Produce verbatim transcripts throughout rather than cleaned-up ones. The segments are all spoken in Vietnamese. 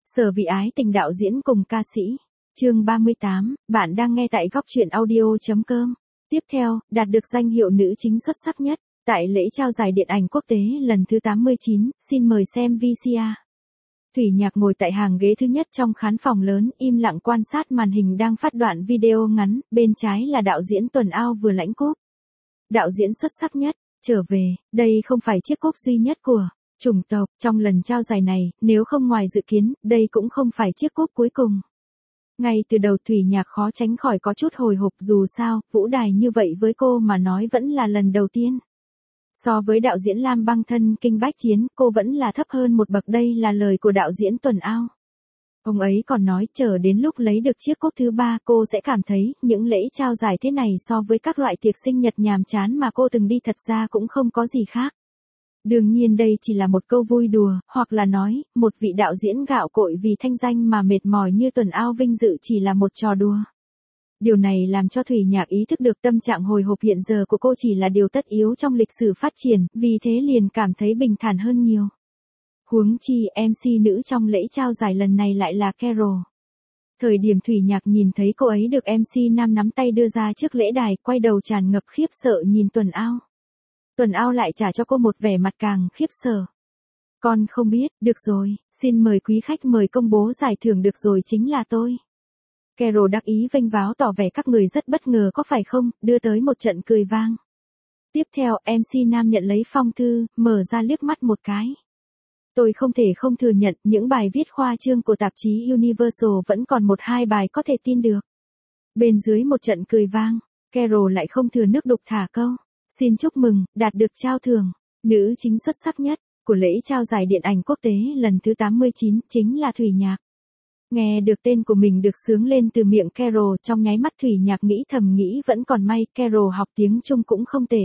Sở Vị Ái Tình đạo diễn cùng ca sĩ. Chương ba mươi tám, bạn đang nghe tại góc truyện audio.com. Tiếp theo, đạt được danh hiệu nữ chính xuất sắc nhất, tại lễ trao giải điện ảnh quốc tế lần thứ tám mươi chín, xin mời xem vê xê a. Thủy Nhạc ngồi tại hàng ghế thứ nhất trong khán phòng lớn, im lặng quan sát màn hình đang phát đoạn video ngắn, bên trái là đạo diễn Tuần Ao vừa lãnh cúp. Đạo diễn xuất sắc nhất, trở về, đây không phải chiếc cúp duy nhất của chủng tộc trong lần trao giải này, nếu không ngoài dự kiến, đây cũng không phải chiếc cúp cuối cùng. Ngay từ đầu Thủy Nhạc khó tránh khỏi có chút hồi hộp, dù sao, vũ đài như vậy với cô mà nói vẫn là lần đầu tiên. So với đạo diễn Lam Băng thân kinh bách chiến, cô vẫn là thấp hơn một bậc, đây là lời của đạo diễn Tuần Ao. Ông ấy còn nói chờ đến lúc lấy được chiếc cúp thứ ba cô sẽ cảm thấy những lễ trao giải thế này so với các loại tiệc sinh nhật nhàm chán mà cô từng đi thật ra cũng không có gì khác. Đương nhiên đây chỉ là một câu vui đùa, hoặc là nói, một vị đạo diễn gạo cội vì thanh danh mà mệt mỏi như Tuần Ao vinh dự chỉ là một trò đùa. Điều này làm cho Thủy Nhạc ý thức được tâm trạng hồi hộp hiện giờ của cô chỉ là điều tất yếu trong lịch sử phát triển, vì thế liền cảm thấy bình thản hơn nhiều. Huống chi em xê nữ trong lễ trao giải lần này lại là Carol. Thời điểm Thủy Nhạc nhìn thấy cô ấy được em xê nam nắm tay đưa ra trước lễ đài, quay đầu tràn ngập khiếp sợ nhìn Tuần Ao. Tuần Ao lại trả cho cô một vẻ mặt càng khiếp sợ. Con không biết, được rồi, xin mời quý khách mời công bố giải thưởng được rồi, chính là tôi. Carol đắc ý vênh váo tỏ vẻ các người rất bất ngờ có phải không, đưa tới một trận cười vang. Tiếp theo em xê nam nhận lấy phong thư, mở ra liếc mắt một cái. Tôi không thể không thừa nhận những bài viết khoa trương của tạp chí Universal vẫn còn một hai bài có thể tin được. Bên dưới một trận cười vang, Carol lại không thừa nước đục thả câu. Xin chúc mừng, đạt được trao thưởng, nữ chính xuất sắc nhất, của lễ trao giải điện ảnh quốc tế lần thứ tám mươi chín, chính là Thủy Nhạc. Nghe được tên của mình được xướng lên từ miệng Carol, trong nháy mắt Thủy Nhạc nghĩ thầm nghĩ vẫn còn may, Carol học tiếng Trung cũng không tệ.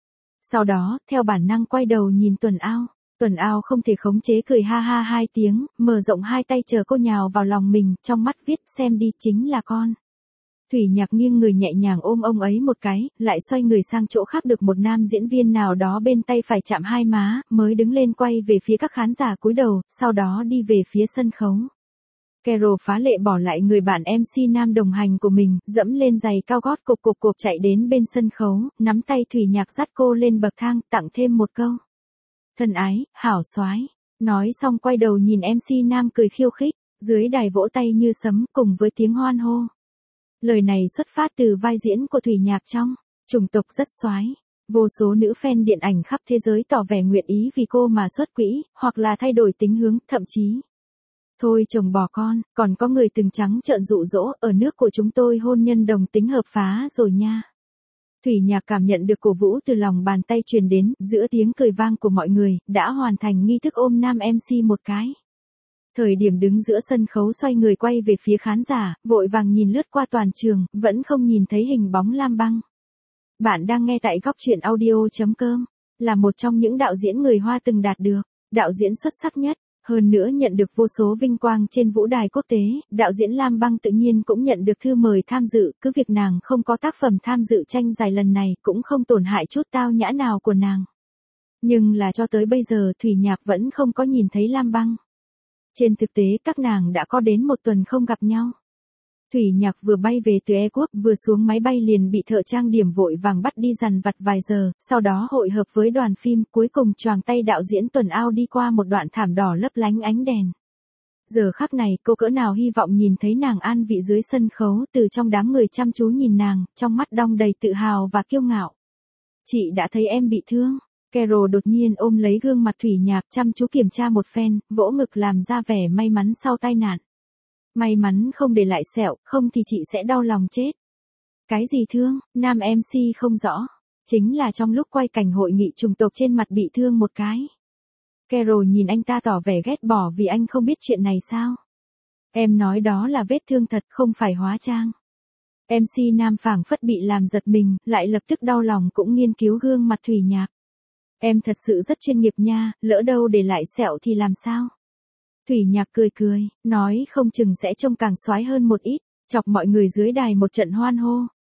Sau đó, theo bản năng quay đầu nhìn Tuần Ao, Tuần Ao không thể khống chế cười ha ha hai tiếng, mở rộng hai tay chờ cô nhào vào lòng mình, trong mắt viết xem đi chính là con. Thủy Nhạc nghiêng người nhẹ nhàng ôm ông ấy một cái, lại xoay người sang chỗ khác được một nam diễn viên nào đó bên tay phải chạm hai má, mới đứng lên quay về phía các khán giả cúi đầu, sau đó đi về phía sân khấu. Carol phá lệ bỏ lại người bạn em xê nam đồng hành của mình, dẫm lên giày cao gót cộp cộp cộp chạy đến bên sân khấu, nắm tay Thủy Nhạc dắt cô lên bậc thang, tặng thêm một câu. Thân ái, hảo soái. Nói xong quay đầu nhìn em xê nam cười khiêu khích, dưới đài vỗ tay như sấm cùng với tiếng hoan hô. Lời này xuất phát từ vai diễn của Thủy Nhạc trong chủng tộc rất soái. Vô số nữ fan điện ảnh khắp thế giới tỏ vẻ nguyện ý vì cô mà xuất quỹ, hoặc là thay đổi tính hướng, thậm chí. Thôi chồng bỏ con, còn có người từng trắng trợn dụ dỗ, ở nước của chúng tôi hôn nhân đồng tính hợp phá rồi nha. Thủy Nhạc cảm nhận được cổ vũ từ lòng bàn tay truyền đến, giữa tiếng cười vang của mọi người, đã hoàn thành nghi thức ôm nam em xê một cái. Thời điểm đứng giữa sân khấu xoay người quay về phía khán giả, vội vàng nhìn lướt qua toàn trường, vẫn không nhìn thấy hình bóng Lam Băng. Bạn đang nghe tại góc truyện audio.com, là một trong những đạo diễn người Hoa từng đạt được đạo diễn xuất sắc nhất, hơn nữa nhận được vô số vinh quang trên vũ đài quốc tế, đạo diễn Lam Băng tự nhiên cũng nhận được thư mời tham dự, cứ việc nàng không có tác phẩm tham dự tranh giải lần này cũng không tổn hại chút tao nhã nào của nàng. Nhưng là cho tới bây giờ Thủy Nhạc vẫn không có nhìn thấy Lam Băng. Trên thực tế các nàng đã có đến một tuần không gặp nhau. Thủy Nhạc vừa bay về từ E Quốc, vừa xuống máy bay liền bị thợ trang điểm vội vàng bắt đi dằn vặt vài giờ, sau đó hội hợp với đoàn phim, cuối cùng choàng tay đạo diễn Tuần Ao đi qua một đoạn thảm đỏ lấp lánh ánh đèn. Giờ khắc này cô cỡ nào hy vọng nhìn thấy nàng an vị dưới sân khấu, từ trong đám người chăm chú nhìn nàng, trong mắt đong đầy tự hào và kiêu ngạo. Chị đã thấy em bị thương. Carol đột nhiên ôm lấy gương mặt Thủy Nhạc chăm chú kiểm tra một phen, vỗ ngực làm ra vẻ may mắn sau tai nạn. May mắn không để lại sẹo, không thì chị sẽ đau lòng chết. Cái gì thương, nam em xê không rõ. Chính là trong lúc quay cảnh hội nghị chủng tộc trên mặt bị thương một cái. Carol nhìn anh ta tỏ vẻ ghét bỏ vì anh không biết chuyện này sao. Em nói đó là vết thương thật không phải hóa trang. em xê nam phảng phất bị làm giật mình, lại lập tức đau lòng cũng nghiên cứu gương mặt Thủy Nhạc. Em thật sự rất chuyên nghiệp nha, lỡ đâu để lại sẹo thì làm sao? Thủy Nhạc cười cười, nói không chừng sẽ trông càng soái hơn một ít, chọc mọi người dưới đài một trận hoan hô.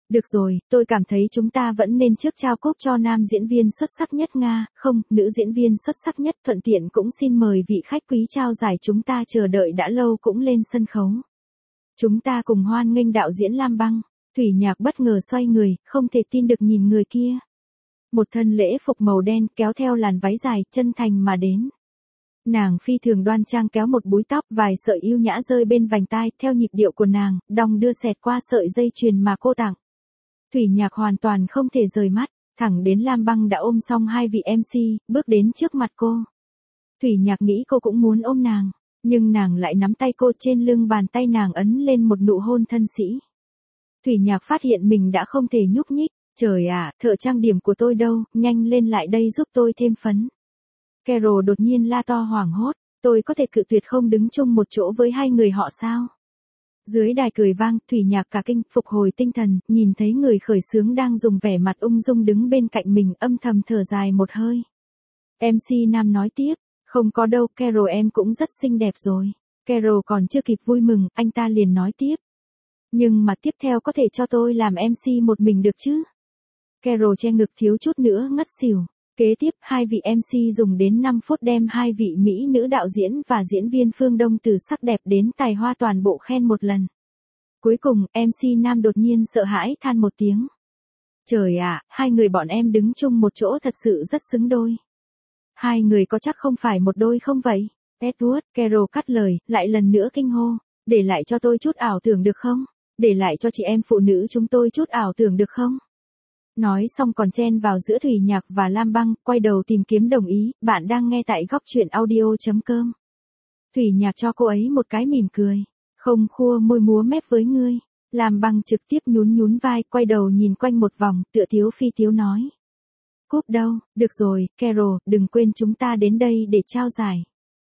Được rồi, tôi cảm thấy chúng ta vẫn nên trước trao cúp cho nam diễn viên xuất sắc nhất Nga, không, nữ diễn viên xuất sắc nhất, thuận tiện cũng xin mời vị khách quý trao giải chúng ta chờ đợi đã lâu cũng lên sân khấu. Chúng ta cùng hoan nghênh đạo diễn Lam Băng. Thủy Nhạc bất ngờ xoay người, không thể tin được nhìn người kia. Một thân lễ phục màu đen kéo theo làn váy dài, chân thành mà đến. Nàng phi thường đoan trang kéo một búi tóc, vài sợi yêu nhã rơi bên vành tai, theo nhịp điệu của nàng, đong đưa xẹt qua sợi dây chuyền mà cô tặng. Thủy Nhạc hoàn toàn không thể rời mắt, thẳng đến Lam Băng đã ôm xong hai vị em xê, bước đến trước mặt cô. Thủy Nhạc nghĩ cô cũng muốn ôm nàng, nhưng nàng lại nắm tay cô, trên lưng bàn tay nàng ấn lên một nụ hôn thân sĩ. Thủy Nhạc phát hiện mình đã không thể nhúc nhích, trời ạ, thợ trang điểm của tôi đâu, nhanh lên lại đây giúp tôi thêm phấn. Carol đột nhiên la to hoảng hốt, tôi có thể cự tuyệt không đứng chung một chỗ với hai người họ sao? Dưới đài cười vang, Thủy Nhạc cả kinh, phục hồi tinh thần, nhìn thấy người khởi xướng đang dùng vẻ mặt ung dung đứng bên cạnh mình, âm thầm thở dài một hơi. em xê nam nói tiếp, không có đâu, Carol em cũng rất xinh đẹp rồi. Carol còn chưa kịp vui mừng, anh ta liền nói tiếp. Nhưng mà tiếp theo có thể cho tôi làm em xê một mình được chứ? Carol che ngực thiếu chút nữa ngất xỉu. Kế tiếp, hai vị em xê dùng đến năm phút đem hai vị mỹ nữ đạo diễn và diễn viên phương Đông từ sắc đẹp đến tài hoa toàn bộ khen một lần. Cuối cùng, em xê nam đột nhiên sợ hãi than một tiếng. Trời ạ, hai người bọn em đứng chung một chỗ thật sự rất xứng đôi. Hai người có chắc không phải một đôi không vậy? Edward, Carol cắt lời, lại lần nữa kinh hô. Để lại cho tôi chút ảo tưởng được không? Để lại cho chị em phụ nữ chúng tôi chút ảo tưởng được không? Nói xong còn chen vào giữa Thủy Nhạc và Lam Băng, quay đầu tìm kiếm đồng ý, bạn đang nghe tại góc truyện audio.com. Thủy Nhạc cho cô ấy một cái mỉm cười, không khua môi múa mép với ngươi. Lam Băng trực tiếp nhún nhún vai, quay đầu nhìn quanh một vòng, tựa thiếu phi tiếu nói. Cúp đâu, được rồi, Carol, đừng quên chúng ta đến đây để trao giải.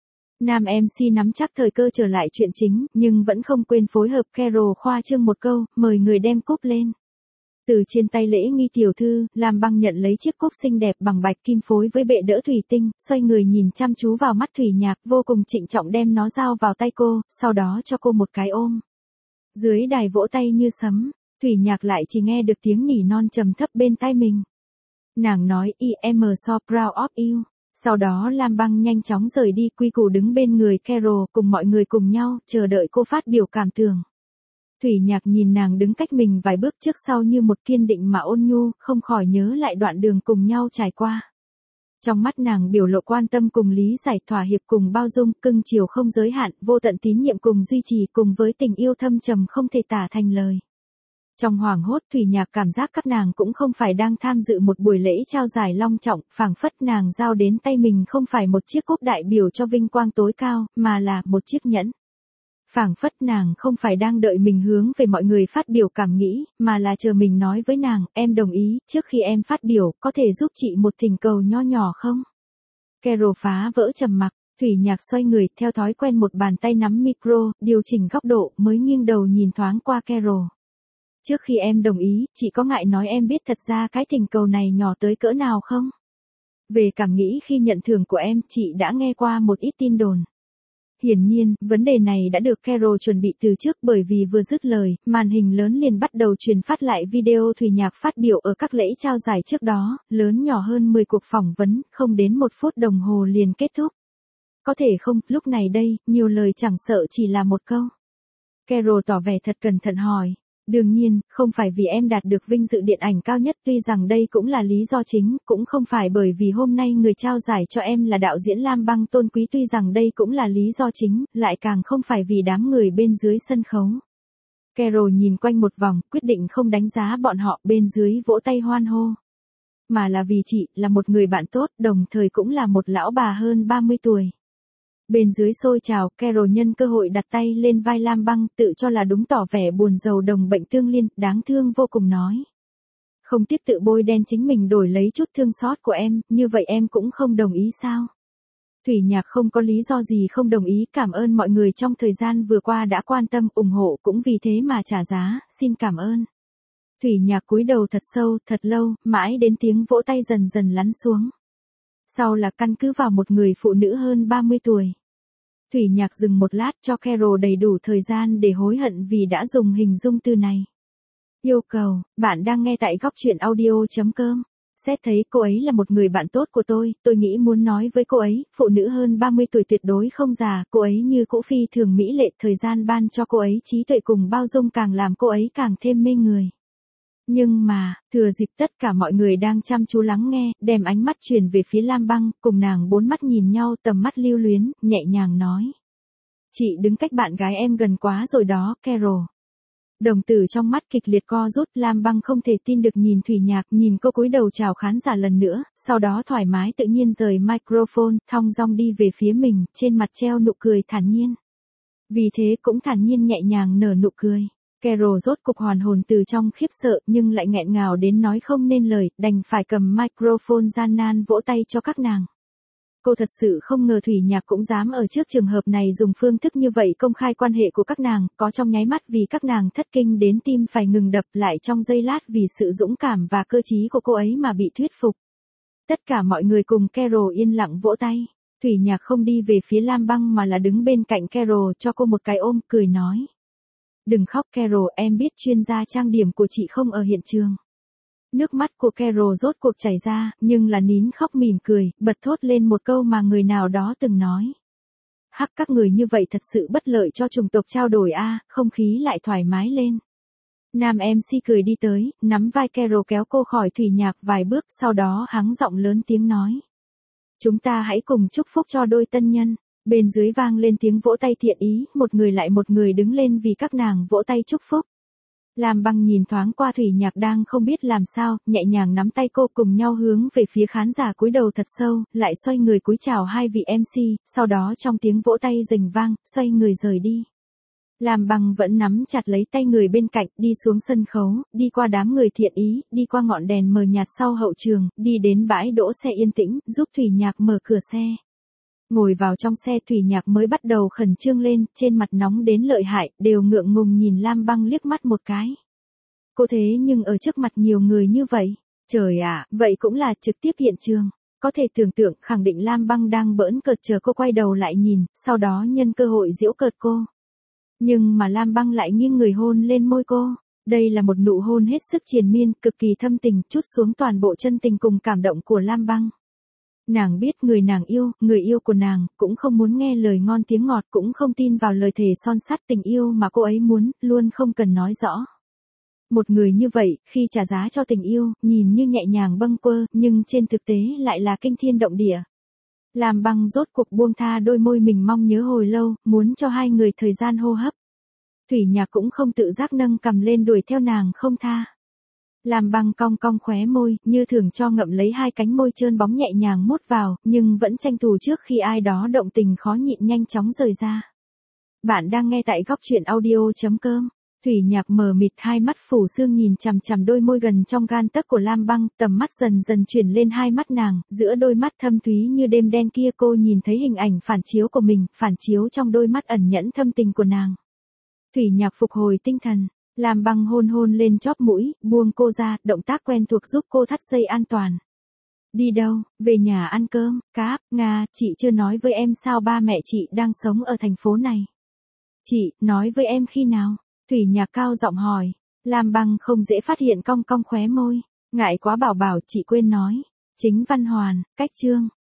Nam em xê nắm chắc thời cơ trở lại chuyện chính, nhưng vẫn không quên phối hợp Carol khoa trương một câu, mời người đem cúp lên. Từ trên tay lễ nghi tiểu thư, Lam Băng nhận lấy chiếc cúp xinh đẹp bằng bạch kim phối với bệ đỡ thủy tinh, xoay người nhìn chăm chú vào mắt Thủy Nhạc, vô cùng trịnh trọng đem nó giao vào tay cô, sau đó cho cô một cái ôm. Dưới đài vỗ tay như sấm, Thủy Nhạc lại chỉ nghe được tiếng nỉ non trầm thấp bên tai mình. Nàng nói, I am so proud of you. Sau đó Lam Băng nhanh chóng rời đi, quy củ đứng bên người Carol, cùng mọi người cùng nhau, chờ đợi cô phát biểu cảm tưởng. Thủy Nhạc nhìn nàng đứng cách mình vài bước trước sau như một kiên định mà ôn nhu, không khỏi nhớ lại đoạn đường cùng nhau trải qua. Trong mắt nàng biểu lộ quan tâm cùng lý giải, thỏa hiệp cùng bao dung, cưng chiều không giới hạn, vô tận tín nhiệm cùng duy trì, cùng với tình yêu thâm trầm không thể tả thành lời. Trong hoảng hốt, Thủy Nhạc cảm giác các nàng cũng không phải đang tham dự một buổi lễ trao giải long trọng, phảng phất nàng giao đến tay mình không phải một chiếc cúp đại biểu cho vinh quang tối cao, mà là một chiếc nhẫn. Phảng phất nàng không phải đang đợi mình hướng về mọi người phát biểu cảm nghĩ, mà là chờ mình nói với nàng, em đồng ý, trước khi em phát biểu, có thể giúp chị một thỉnh cầu nho nhỏ không? Carol phá vỡ trầm mặc, Thủy Nhạc xoay người, theo thói quen một bàn tay nắm micro, điều chỉnh góc độ, mới nghiêng đầu nhìn thoáng qua Carol. Trước khi em đồng ý, chị có ngại nói em biết thật ra cái thỉnh cầu này nhỏ tới cỡ nào không? Về cảm nghĩ khi nhận thưởng của em, chị đã nghe qua một ít tin đồn. Hiển nhiên, vấn đề này đã được Carol chuẩn bị từ trước, bởi vì vừa dứt lời, màn hình lớn liền bắt đầu truyền phát lại video Thủy Nhạc phát biểu ở các lễ trao giải trước đó, lớn nhỏ hơn mười cuộc phỏng vấn, không đến một phút đồng hồ liền kết thúc. Có thể không, lúc này đây, nhiều lời chẳng sợ chỉ là một câu. Carol tỏ vẻ thật cẩn thận hỏi. Đương nhiên, không phải vì em đạt được vinh dự điện ảnh cao nhất, tuy rằng đây cũng là lý do chính, cũng không phải bởi vì hôm nay người trao giải cho em là đạo diễn Lam Băng tôn quý, tuy rằng đây cũng là lý do chính, lại càng không phải vì đám người bên dưới sân khấu. Carol nhìn quanh một vòng, quyết định không đánh giá bọn họ, bên dưới vỗ tay hoan hô. Mà là vì chị, là một người bạn tốt, đồng thời cũng là một lão bà hơn ba mươi tuổi. Bên dưới xôi trào, Carol nhân cơ hội đặt tay lên vai Lam Băng, tự cho là đúng, tỏ vẻ buồn rầu đồng bệnh tương liên, đáng thương vô cùng nói. Không tiếc tự bôi đen chính mình đổi lấy chút thương xót của em, như vậy em cũng không đồng ý sao? Thủy Nhạc không có lý do gì không đồng ý, cảm ơn mọi người trong thời gian vừa qua đã quan tâm, ủng hộ, cũng vì thế mà trả giá, xin cảm ơn. Thủy Nhạc cúi đầu thật sâu, thật lâu, mãi đến tiếng vỗ tay dần dần lắng xuống. Sau là căn cứ vào một người phụ nữ hơn ba mươi tuổi. Thủy Nhạc dừng một lát cho Carol đầy đủ thời gian để hối hận vì đã dùng hình dung từ này. Yêu cầu, bạn đang nghe tại góc chuyện audio.com. Xét thấy cô ấy là một người bạn tốt của tôi, tôi nghĩ muốn nói với cô ấy, phụ nữ hơn ba mươi tuổi tuyệt đối không già, cô ấy như cũ phi thường mỹ lệ, thời gian ban cho cô ấy trí tuệ cùng bao dung càng làm cô ấy càng thêm mê người. Nhưng mà, thừa dịp tất cả mọi người đang chăm chú lắng nghe, đem ánh mắt chuyển về phía Lam Băng, cùng nàng bốn mắt nhìn nhau tầm mắt lưu luyến, nhẹ nhàng nói. Chị đứng cách bạn gái em gần quá rồi đó, Carol. Đồng tử trong mắt kịch liệt co rút, Lam Băng không thể tin được nhìn Thủy Nhạc, nhìn cô cúi đầu chào khán giả lần nữa, sau đó thoải mái tự nhiên rời microphone, thong dong đi về phía mình, trên mặt treo nụ cười thản nhiên. Vì thế cũng thản nhiên nhẹ nhàng nở nụ cười. Carol rốt cục hoàn hồn từ trong khiếp sợ nhưng lại nghẹn ngào đến nói không nên lời, đành phải cầm microphone gian nan vỗ tay cho các nàng. Cô thật sự không ngờ Thủy Nhạc cũng dám ở trước trường hợp này dùng phương thức như vậy công khai quan hệ của các nàng, có trong nháy mắt vì các nàng thất kinh đến tim phải ngừng đập, lại trong giây lát vì sự dũng cảm và cơ trí của cô ấy mà bị thuyết phục. Tất cả mọi người cùng Carol yên lặng vỗ tay. Thủy Nhạc không đi về phía Lam Băng mà là đứng bên cạnh Carol cho cô một cái ôm, cười nói. Đừng khóc Carol, em biết chuyên gia trang điểm của chị không ở hiện trường. Nước mắt của Carol rốt cuộc chảy ra, nhưng là nín khóc mỉm cười, bật thốt lên một câu mà người nào đó từng nói. Hắc, các người như vậy thật sự bất lợi cho chủng tộc trao đổi a, không khí lại thoải mái lên. Nam em xê cười đi tới, nắm vai Carol kéo cô khỏi Thủy Nhạc vài bước, sau đó hắng giọng lớn tiếng nói. Chúng ta hãy cùng chúc phúc cho đôi tân nhân. Bên dưới vang lên tiếng vỗ tay thiện ý, một người lại một người đứng lên vì các nàng vỗ tay chúc phúc. Lam Băng nhìn thoáng qua Thủy Nhạc đang không biết làm sao, nhẹ nhàng nắm tay cô cùng nhau hướng về phía khán giả cúi đầu thật sâu, lại xoay người cúi chào hai vị em xê, sau đó trong tiếng vỗ tay rình vang, xoay người rời đi. Lam Băng vẫn nắm chặt lấy tay người bên cạnh, đi xuống sân khấu, đi qua đám người thiện ý, đi qua ngọn đèn mờ nhạt sau hậu trường, đi đến bãi đỗ xe yên tĩnh, giúp Thủy Nhạc mở cửa xe. Ngồi vào trong xe Thủy Nhạc mới bắt đầu khẩn trương lên, trên mặt nóng đến lợi hại, đều ngượng ngùng nhìn Lam Băng liếc mắt một cái. Cô thế nhưng ở trước mặt nhiều người như vậy, trời ạ, vậy cũng là trực tiếp hiện trường. Có thể tưởng tượng khẳng định Lam Băng đang bỡn cợt chờ cô quay đầu lại nhìn, sau đó nhân cơ hội giễu cợt cô. Nhưng mà Lam Băng lại nghiêng người hôn lên môi cô. Đây là một nụ hôn hết sức triền miên, cực kỳ thâm tình, trút xuống toàn bộ chân tình cùng cảm động của Lam Băng. Nàng biết người nàng yêu, người yêu của nàng, cũng không muốn nghe lời ngon tiếng ngọt, cũng không tin vào lời thề son sắt tình yêu mà cô ấy muốn, luôn không cần nói rõ. Một người như vậy, khi trả giá cho tình yêu, nhìn như nhẹ nhàng bâng quơ, nhưng trên thực tế lại là kinh thiên động địa. Lam Băng rốt cuộc buông tha đôi môi mình mong nhớ hồi lâu, muốn cho hai người thời gian hô hấp. Thủy Nhạc cũng không tự giác nâng cằm lên đuổi theo nàng không tha. Lam Băng cong cong khóe môi, như thường cho ngậm lấy hai cánh môi trơn bóng nhẹ nhàng mút vào, nhưng vẫn tranh thủ trước khi ai đó động tình khó nhịn nhanh chóng rời ra. Bạn đang nghe tại góc chuyện audio.com. Thủy Nhạc mờ mịt, hai mắt phủ sương nhìn chằm chằm đôi môi gần trong gan tấc của Lam Băng, tầm mắt dần dần chuyển lên hai mắt nàng, giữa đôi mắt thâm thúy như đêm đen kia cô nhìn thấy hình ảnh phản chiếu của mình, phản chiếu trong đôi mắt ẩn nhẫn thâm tình của nàng. Thủy Nhạc phục hồi tinh thần. Lam Băng hôn hôn lên chóp mũi, buông cô ra, động tác quen thuộc giúp cô thắt dây an toàn. Đi đâu, về nhà ăn cơm, cáp, Nga, chị chưa nói với em sao ba mẹ chị đang sống ở thành phố này. Chị, nói với em khi nào? Thủy Nhạc cao giọng hỏi. Lam Băng không dễ phát hiện cong cong khóe môi. Ngại quá bảo bảo, chị quên nói. Chính Văn Hoàn, cách Trương,